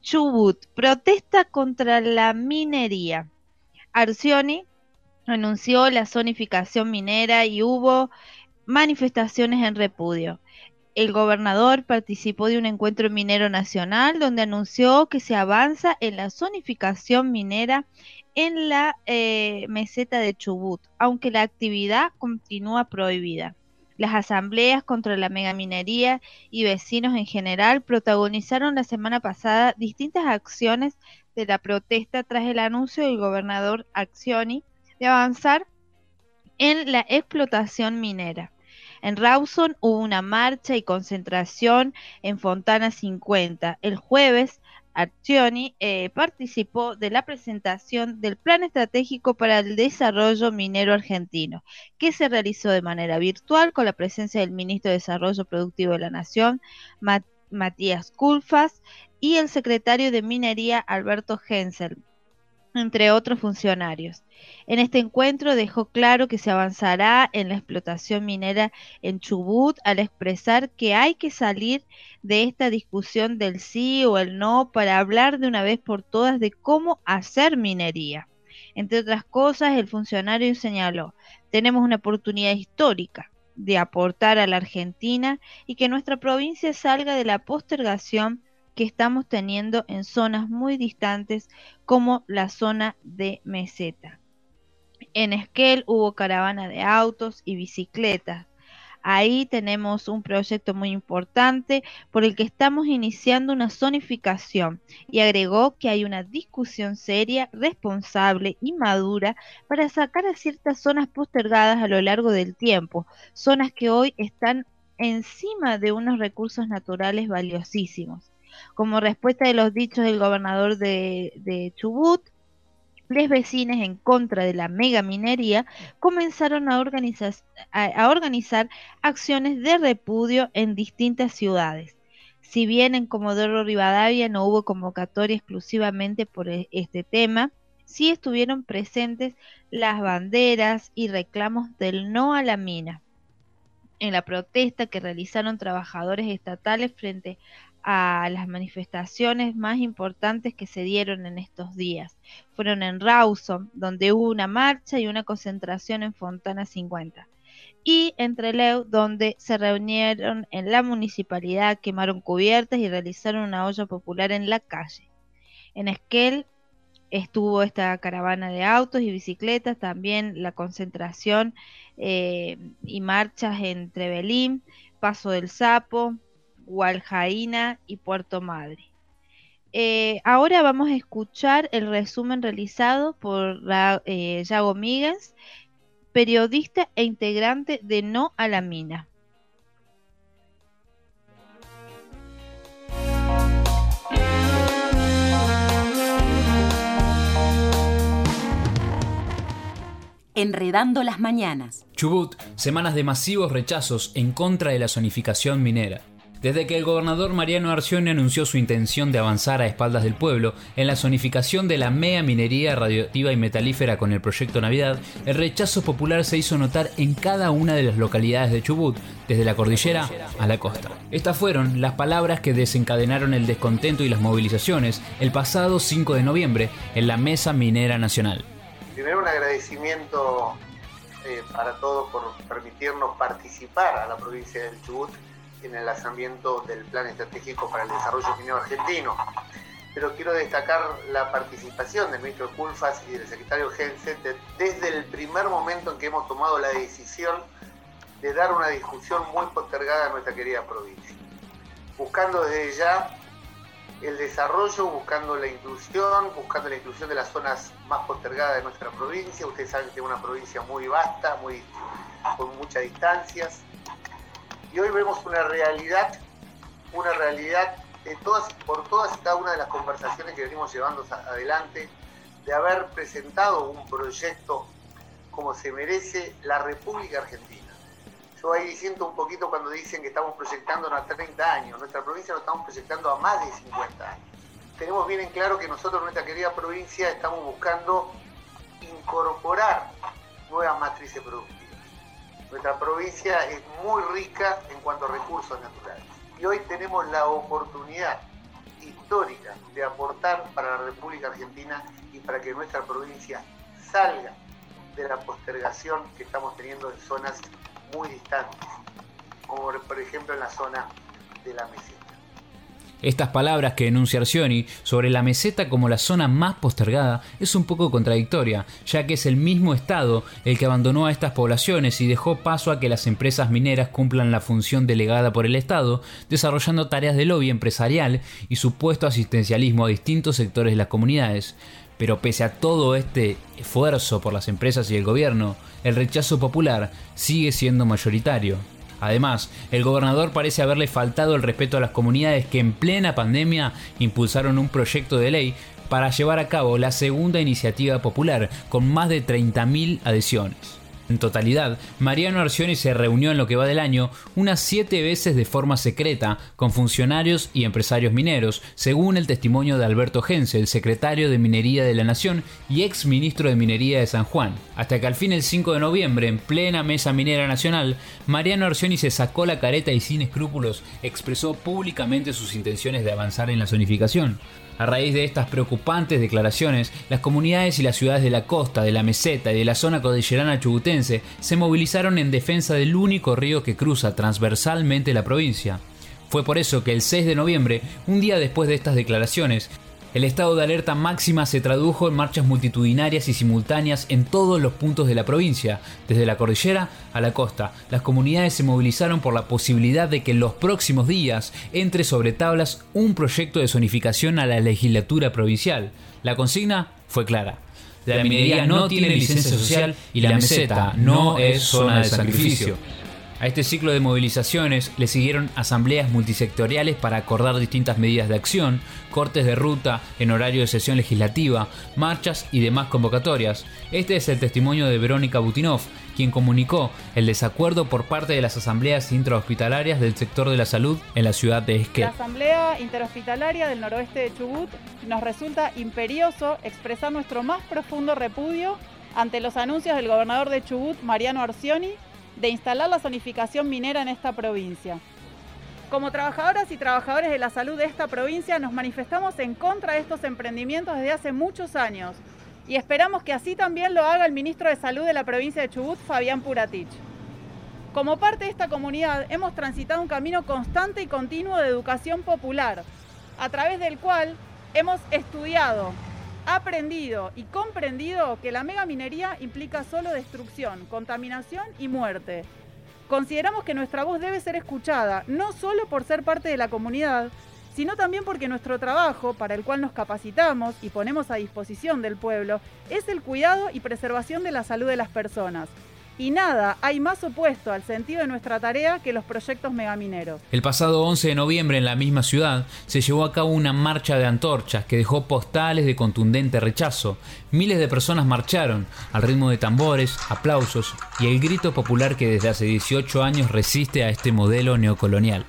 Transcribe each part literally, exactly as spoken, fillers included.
Chubut, protesta contra la minería. Arcioni anunció la zonificación minera y hubo manifestaciones en repudio. El gobernador participó de un encuentro minero nacional donde anunció que se avanza en la zonificación minera en la eh, meseta de Chubut, aunque la actividad continúa prohibida. Las asambleas contra la megaminería y vecinos en general protagonizaron la semana pasada distintas acciones de la protesta tras el anuncio del gobernador Accioni de avanzar en la explotación minera. En Rawson hubo una marcha y concentración en Fontana cincuenta. El jueves, Accioni eh, participó de la presentación del Plan Estratégico para el Desarrollo Minero Argentino, que se realizó de manera virtual con la presencia del Ministro de Desarrollo Productivo de la Nación, Mat- Matías Culfas, y el secretario de Minería, Alberto Hensel, entre otros funcionarios. En este encuentro dejó claro que se avanzará en la explotación minera en Chubut al expresar que hay que salir de esta discusión del sí o el no para hablar de una vez por todas de cómo hacer minería. Entre otras cosas, el funcionario señaló: tenemos una oportunidad histórica de aportar a la Argentina y que nuestra provincia salga de la postergación que estamos teniendo en zonas muy distantes como la zona de meseta. En Esquel hubo caravana de autos y bicicletas. Ahí tenemos un proyecto muy importante por el que estamos iniciando una zonificación, y agregó que hay una discusión seria, responsable y madura para sacar a ciertas zonas postergadas a lo largo del tiempo, zonas que hoy están encima de unos recursos naturales valiosísimos. Como respuesta de los dichos del gobernador de, de Chubut, los vecinos en contra de la megaminería comenzaron a organizar, a, a organizar acciones de repudio en distintas ciudades. Si bien en Comodoro Rivadavia no hubo convocatoria exclusivamente por e- este tema, sí estuvieron presentes las banderas y reclamos del no a la mina en la protesta que realizaron trabajadores estatales frente a las manifestaciones más importantes que se dieron en estos días. Fueron en Rawson, donde hubo una marcha y una concentración en Fontana cincuenta, y en Trelew, donde se reunieron en la municipalidad, quemaron cubiertas y realizaron una olla popular en la calle. En Esquel estuvo esta caravana de autos y bicicletas, también la concentración eh, y marchas en Trevelín, Paso del Sapo, Hualjaina y Puerto Madre. Eh, ahora vamos a escuchar el resumen realizado por Ra- eh, Yago Míguez, periodista e integrante de No a la Mina. Enredando las mañanas. Chubut, semanas de masivos rechazos en contra de la zonificación minera. Desde que el gobernador Mariano Arcioni anunció su intención de avanzar a espaldas del pueblo en la zonificación de la mega minería radioactiva y metalífera con el proyecto Navidad, el rechazo popular se hizo notar en cada una de las localidades de Chubut, desde la cordillera a la costa. Estas fueron las palabras que desencadenaron el descontento y las movilizaciones el pasado cinco de noviembre en la Mesa Minera Nacional. Primero, un agradecimiento eh, para todos por permitirnos participar a la provincia del Chubut en el lanzamiento del Plan Estratégico para el Desarrollo Minero Argentino. Pero quiero destacar la participación del ministro Culfas y del secretario Hensel de, desde el primer momento en que hemos tomado la decisión de dar una discusión muy postergada a nuestra querida provincia, buscando desde ya el desarrollo, buscando la inclusión, buscando la inclusión de las zonas más postergadas de nuestra provincia. Ustedes saben que es una provincia muy vasta, muy, con muchas distancias. Y hoy vemos una realidad, una realidad de todas, por todas y cada una de las conversaciones que venimos llevando adelante, de haber presentado un proyecto como se merece la República Argentina. Yo ahí siento un poquito cuando dicen que estamos proyectando a treinta años. Nuestra provincia lo estamos proyectando a más de cincuenta años. Tenemos bien en claro que nosotros en nuestra querida provincia estamos buscando incorporar nuevas matrices productivas. Nuestra provincia es muy rica en cuanto a recursos naturales. Y hoy tenemos la oportunidad histórica de aportar para la República Argentina y para que nuestra provincia salga de la postergación que estamos teniendo en zonas muy distantes, como por ejemplo en la zona de la meseta. Estas palabras que enuncia Arcioni sobre la meseta como la zona más postergada es un poco contradictoria, ya que es el mismo Estado el que abandonó a estas poblaciones y dejó paso a que las empresas mineras cumplan la función delegada por el Estado, desarrollando tareas de lobby empresarial y supuesto asistencialismo a distintos sectores de las comunidades. Pero pese a todo este esfuerzo por las empresas y el gobierno, el rechazo popular sigue siendo mayoritario. Además, el gobernador parece haberle faltado el respeto a las comunidades que en plena pandemia impulsaron un proyecto de ley para llevar a cabo la segunda iniciativa popular, con más de treinta mil adhesiones. En totalidad, Mariano Arcioni se reunió en lo que va del año unas siete veces de forma secreta con funcionarios y empresarios mineros, según el testimonio de Alberto Hensel, secretario de Minería de la Nación y ex ministro de Minería de San Juan. Hasta que al fin el cinco de noviembre, en plena mesa minera nacional, Mariano Arcioni se sacó la careta y sin escrúpulos expresó públicamente sus intenciones de avanzar en la zonificación. A raíz de estas preocupantes declaraciones, las comunidades y las ciudades de la costa, de la meseta y de la zona cordillerana chubutense se movilizaron en defensa del único río que cruza transversalmente la provincia. Fue por eso que el seis de noviembre, un día después de estas declaraciones, el estado de alerta máxima se tradujo en marchas multitudinarias y simultáneas en todos los puntos de la provincia, desde la cordillera a la costa. Las comunidades se movilizaron por la posibilidad de que en los próximos días entre sobre tablas un proyecto de zonificación a la legislatura provincial. La consigna fue clara: la minería no tiene licencia social y la meseta no es zona de sacrificio. A este ciclo de movilizaciones le siguieron asambleas multisectoriales para acordar distintas medidas de acción, cortes de ruta en horario de sesión legislativa, marchas y demás convocatorias. Este es el testimonio de Verónica Butinov, quien comunicó el desacuerdo por parte de las asambleas intrahospitalarias del sector de la salud en la ciudad de Esquel. La Asamblea Interhospitalaria del Noroeste de Chubut nos resulta imperioso expresar nuestro más profundo repudio ante los anuncios del gobernador de Chubut, Mariano Arcioni, de instalar la zonificación minera en esta provincia. Como trabajadoras y trabajadores de la salud de esta provincia nos manifestamos en contra de estos emprendimientos desde hace muchos años y esperamos que así también lo haga el ministro de Salud de la provincia de Chubut, Fabián Puratich. Como parte de esta comunidad hemos transitado un camino constante y continuo de educación popular, a través del cual hemos estudiado, aprendido y comprendido que la megaminería implica solo destrucción, contaminación y muerte. Consideramos que nuestra voz debe ser escuchada, no solo por ser parte de la comunidad, sino también porque nuestro trabajo, para el cual nos capacitamos y ponemos a disposición del pueblo, es el cuidado y preservación de la salud de las personas. Y nada hay más opuesto al sentido de nuestra tarea que los proyectos megamineros. El pasado once de noviembre en la misma ciudad se llevó a cabo una marcha de antorchas que dejó postales de contundente rechazo. Miles de personas marcharon al ritmo de tambores, aplausos y el grito popular que desde hace dieciocho años resiste a este modelo neocolonial.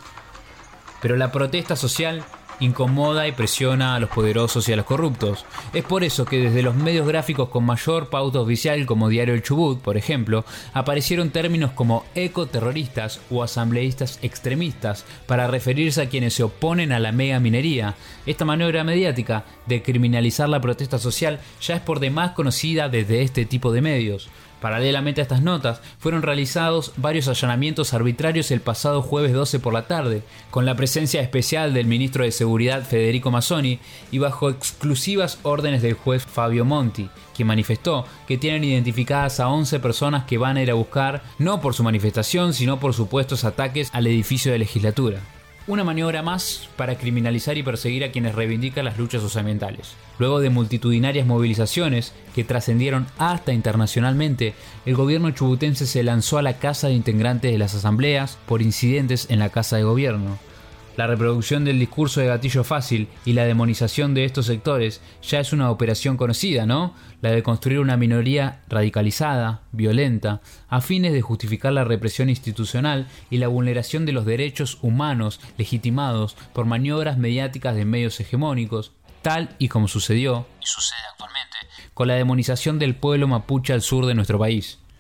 Pero la protesta social incomoda y presiona a los poderosos y a los corruptos. Es por eso que desde los medios gráficos con mayor pauta oficial, como Diario El Chubut, por ejemplo, aparecieron términos como ecoterroristas o asambleístas extremistas para referirse a quienes se oponen a la megaminería. Esta maniobra mediática de criminalizar la protesta social ya es por demás conocida desde este tipo de medios. Paralelamente a estas notas, fueron realizados varios allanamientos arbitrarios el pasado jueves doce por la tarde, con la presencia especial del ministro de Seguridad Federico Mazzoni y bajo exclusivas órdenes del juez Fabio Monti, quien manifestó que tienen identificadas a once personas que van a ir a buscar, no por su manifestación, sino por supuestos ataques al edificio de legislatura. Una maniobra más para criminalizar y perseguir a quienes reivindican las luchas socioambientales. Luego de multitudinarias movilizaciones que trascendieron hasta internacionalmente, el gobierno chubutense se lanzó a la casa de integrantes de las asambleas por incidentes en la casa de gobierno. La reproducción del discurso de gatillo fácil y la demonización de estos sectores ya es una operación conocida, ¿no? La de construir una minoría radicalizada, violenta, a fines de justificar la represión institucional y la vulneración de los derechos humanos legitimados por maniobras mediáticas de medios hegemónicos, tal y como sucedió, y sucede actualmente, con la demonización del pueblo mapuche al sur de nuestro país.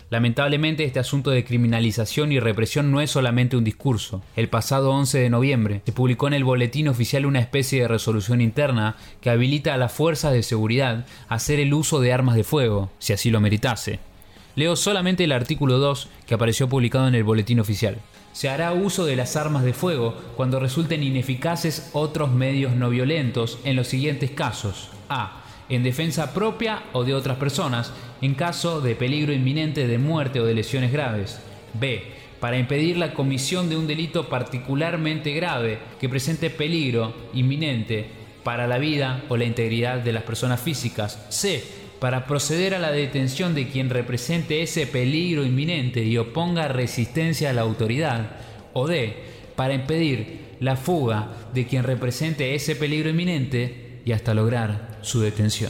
Lamentablemente, este asunto de criminalización y represión no es solamente un discurso. El pasado once de noviembre se publicó en el Boletín Oficial una especie de resolución interna que habilita a las fuerzas de seguridad a hacer el uso de armas de fuego, si así lo meritase. Leo solamente el artículo dos que apareció publicado en el Boletín Oficial. Se hará uso de las armas de fuego cuando resulten ineficaces otros medios no violentos en los siguientes casos. A. En defensa propia o de otras personas, en caso de peligro inminente de muerte o de lesiones graves. B. Para impedir la comisión de un delito particularmente grave que presente peligro inminente para la vida o la integridad de las personas físicas. C. Para proceder a la detención de quien represente ese peligro inminente y oponga resistencia a la autoridad. O D. Para impedir la fuga de quien represente ese peligro inminente y hasta lograr su detención.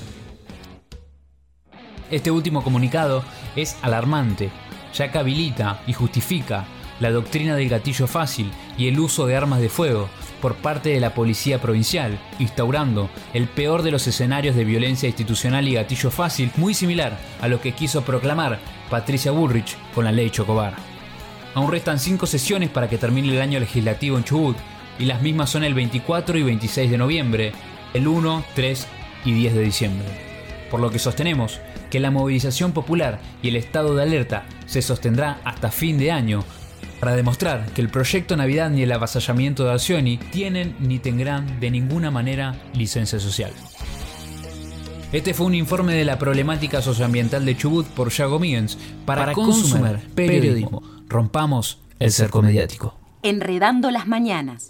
Este último comunicado es alarmante, ya que habilita y justifica la doctrina del gatillo fácil y el uso de armas de fuego por parte de la policía provincial, instaurando el peor de los escenarios de violencia institucional y gatillo fácil, muy similar a lo que quiso proclamar Patricia Bullrich con la ley Chocobar. Aún restan cinco sesiones para que termine el año legislativo en Chubut, y las mismas son el veinticuatro y veintiséis de noviembre, el uno, tres y diez de diciembre. Por lo que sostenemos que la movilización popular y el estado de alerta se sostendrá hasta fin de año para demostrar que el proyecto Navidad ni el avasallamiento de Arcioni tienen ni tendrán de ninguna manera licencia social. Este fue un informe de la problemática socioambiental de Chubut por Yago Míguez para, para consumir periodismo. Rompamos el cerco mediático. Enredando las mañanas.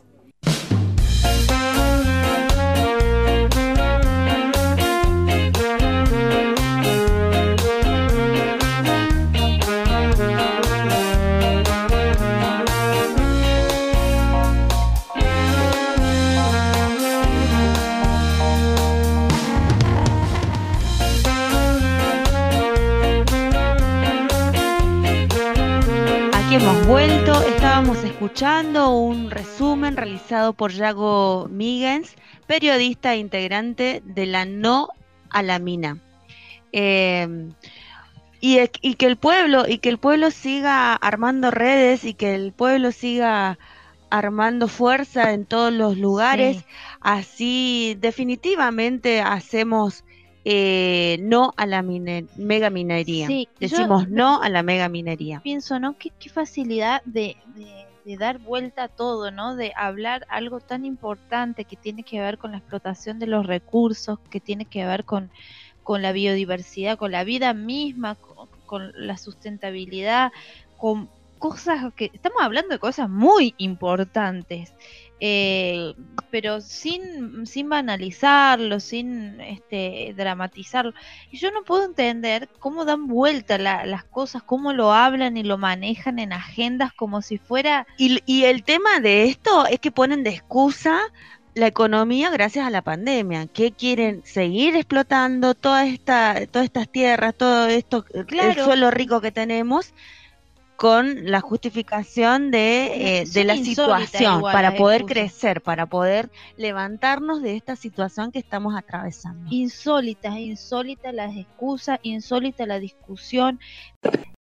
Hemos vuelto, estábamos escuchando un resumen realizado por Yago Míguez, periodista e integrante de la No a la Mina. Eh, y, y que el pueblo, y que el pueblo siga armando redes y que el pueblo siga armando fuerza en todos los lugares, sí. Así definitivamente hacemos Eh, no a la mine- mega minería. Sí, decimos yo, no a la mega minería. Pienso, ¿no? Qué, qué facilidad de, de, de dar vuelta a todo, ¿no? De hablar algo tan importante que tiene que ver con la explotación de los recursos, que tiene que ver con, con la biodiversidad, con la vida misma, con, con la sustentabilidad, con cosas que estamos hablando de cosas muy importantes. Eh, pero sin, sin banalizarlo, sin este, dramatizarlo. Y yo no puedo entender cómo dan vuelta la, las cosas, cómo lo hablan y lo manejan en agendas como si fuera... Y, y el tema de esto es que ponen de excusa la economía gracias a la pandemia, que quieren seguir explotando toda esta, todas estas tierras, todo esto, claro, el suelo rico que tenemos, con la justificación de, eh, de la situación, para poder excusa. crecer, para poder levantarnos de esta situación que estamos atravesando. Insólitas, insólitas las excusas, insólita la discusión.